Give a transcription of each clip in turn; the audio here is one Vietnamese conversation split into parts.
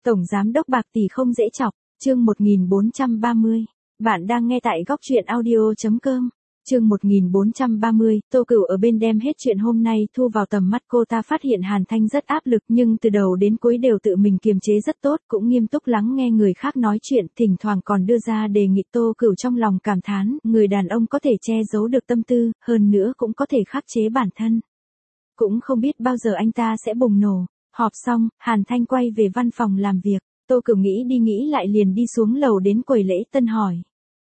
Tổng giám đốc bạc tỷ không dễ chọc, chương 1430. Bạn đang nghe tại góc truyện audio.com. Chương 1430, Tô Cửu ở bên đem hết chuyện hôm nay thu vào tầm mắt, cô ta phát hiện Hàn Thanh rất áp lực nhưng từ đầu đến cuối đều tự mình kiềm chế rất tốt, cũng nghiêm túc lắng nghe người khác nói chuyện, thỉnh thoảng còn đưa ra đề nghị. Tô Cửu trong lòng cảm thán, người đàn ông có thể che giấu được tâm tư, hơn nữa cũng có thể khắc chế bản thân. Cũng không biết bao giờ anh ta sẽ bùng nổ. Họp xong, Hàn Thanh quay về văn phòng làm việc, Tô Cửu nghĩ đi nghĩ lại liền đi xuống lầu đến quầy lễ tân hỏi.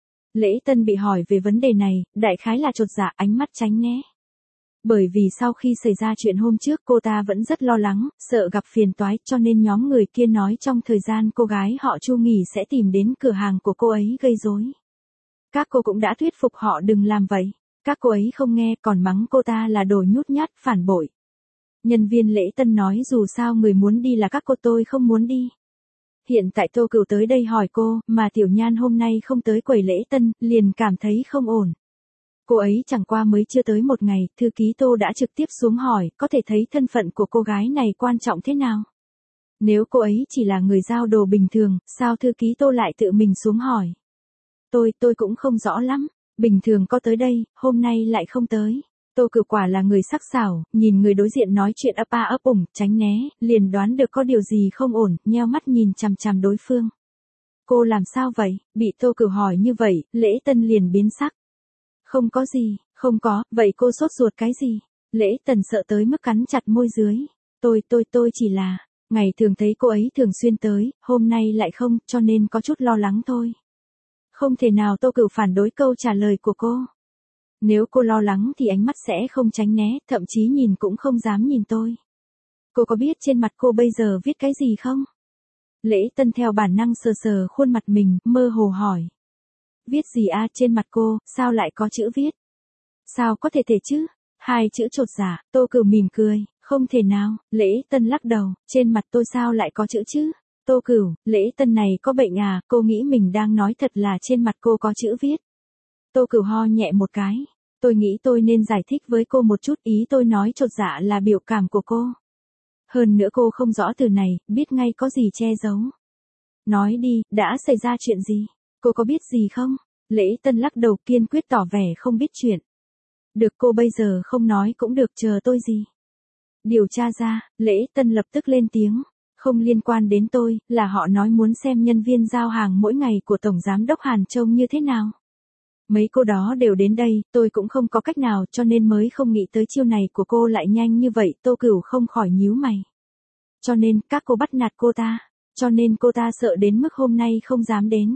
Lễ tân bị hỏi về vấn đề này, đại khái là chột dạ, ánh mắt tránh né. Bởi vì sau khi xảy ra chuyện hôm trước cô ta vẫn rất lo lắng, sợ gặp phiền toái, cho nên nhóm người kia nói trong thời gian cô gái họ Chu nghỉ sẽ tìm đến cửa hàng của cô ấy gây rối. Các cô cũng đã thuyết phục họ đừng làm vậy. Các cô ấy không nghe, còn mắng cô ta là đồ nhút nhát, phản bội. Nhân viên lễ tân nói dù sao người muốn đi là các cô, tôi không muốn đi. Hiện tại Tô Cửu tới đây hỏi cô, mà Tiểu Nhan hôm nay không tới quầy lễ tân, liền cảm thấy không ổn. Cô ấy chẳng qua mới chưa tới một ngày, thư ký Tô đã trực tiếp xuống hỏi, có thể thấy thân phận của cô gái này quan trọng thế nào. Nếu cô ấy chỉ là người giao đồ bình thường, sao thư ký Tô lại tự mình xuống hỏi. Tôi cũng không rõ lắm, bình thường có tới đây, hôm nay lại không tới. Tô Cửu quả là người sắc sảo, nhìn người đối diện nói chuyện ấp a ấp ủng, tránh né, liền đoán được có điều gì không ổn, nheo mắt nhìn chằm chằm đối phương. Cô làm sao vậy? Bị Tô Cửu hỏi như vậy, lễ tân liền biến sắc. Không có gì, không có, vậy cô sốt ruột cái gì? Lễ tần sợ tới mức cắn chặt môi dưới. Tôi chỉ là, ngày thường thấy cô ấy thường xuyên tới, hôm nay lại không, cho nên có chút lo lắng thôi. Không thể nào. Tô Cửu phản đối câu trả lời của cô. Nếu cô lo lắng thì ánh mắt sẽ không tránh né, thậm chí nhìn cũng không dám nhìn tôi. Cô có biết trên mặt cô bây giờ viết cái gì không? Lễ tân theo bản năng sờ sờ khuôn mặt mình, mơ hồ hỏi. Viết gì a? Trên mặt cô, sao lại có chữ viết? Sao có thể chứ? Hai chữ chột dạ. Tô Cửu mỉm cười, không thể nào. Lễ tân lắc đầu, trên mặt tôi sao lại có chữ chứ? Tô Cửu, lễ tân này có bệnh à? Cô nghĩ mình đang nói thật là trên mặt cô có chữ viết. Tô Cửu ho nhẹ một cái. Tôi nghĩ tôi nên giải thích với cô một chút, ý tôi nói chột dạ là biểu cảm của cô. Hơn nữa cô không rõ từ này, biết ngay có gì che giấu. Nói đi, đã xảy ra chuyện gì? Cô có biết gì không? Lễ tân lắc đầu kiên quyết tỏ vẻ không biết chuyện. Được, cô bây giờ không nói cũng được, chờ tôi gì? Điều tra ra. Lễ tân lập tức lên tiếng. Không liên quan đến tôi, là họ nói muốn xem nhân viên giao hàng mỗi ngày của Tổng Giám đốc Hàn trông như thế nào. Mấy cô đó đều đến đây, tôi cũng không có cách nào cho nên mới không nghĩ tới chiêu này của cô lại nhanh như vậy. Tô Cửu không khỏi nhíu mày. Cho nên, các cô bắt nạt cô ta. Cho nên cô ta sợ đến mức hôm nay không dám đến.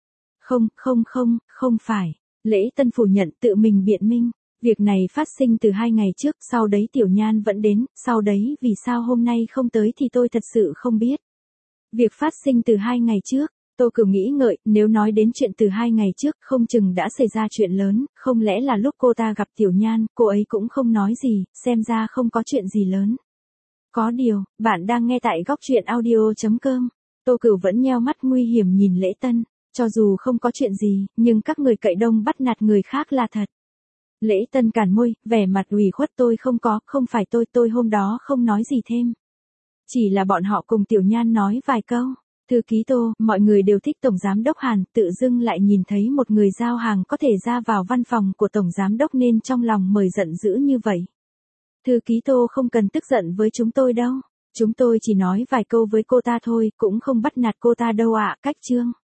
Không phải. Lễ tân phủ nhận, tự mình biện minh. Việc này phát sinh từ 2 ngày trước, sau đấy Tiểu Nhan vẫn đến, sau đấy vì sao hôm nay không tới thì tôi thật sự không biết. Việc phát sinh từ 2 ngày trước. Tô Cửu nghĩ ngợi, nếu nói đến chuyện từ 2 ngày trước, không chừng đã xảy ra chuyện lớn, không lẽ là lúc cô ta gặp Tiểu Nhan, cô ấy cũng không nói gì, xem ra không có chuyện gì lớn. Có điều, bạn đang nghe tại góc truyện audio.com. Tô Cửu vẫn nheo mắt nguy hiểm nhìn lễ tân, cho dù không có chuyện gì, nhưng các người cậy đông bắt nạt người khác là thật. Lễ tân cản môi, vẻ mặt ủy khuất, không phải tôi hôm đó không nói gì thêm. Chỉ là bọn họ cùng Tiểu Nhan nói vài câu. Thư ký Tô, mọi người đều thích Tổng Giám đốc Hàn, tự dưng lại nhìn thấy một người giao hàng có thể ra vào văn phòng của Tổng Giám đốc nên trong lòng mời giận dữ như vậy. Thư ký Tô không cần tức giận với chúng tôi đâu. Chúng tôi chỉ nói vài câu với cô ta thôi, cũng không bắt nạt cô ta đâu ạ. Cách chương.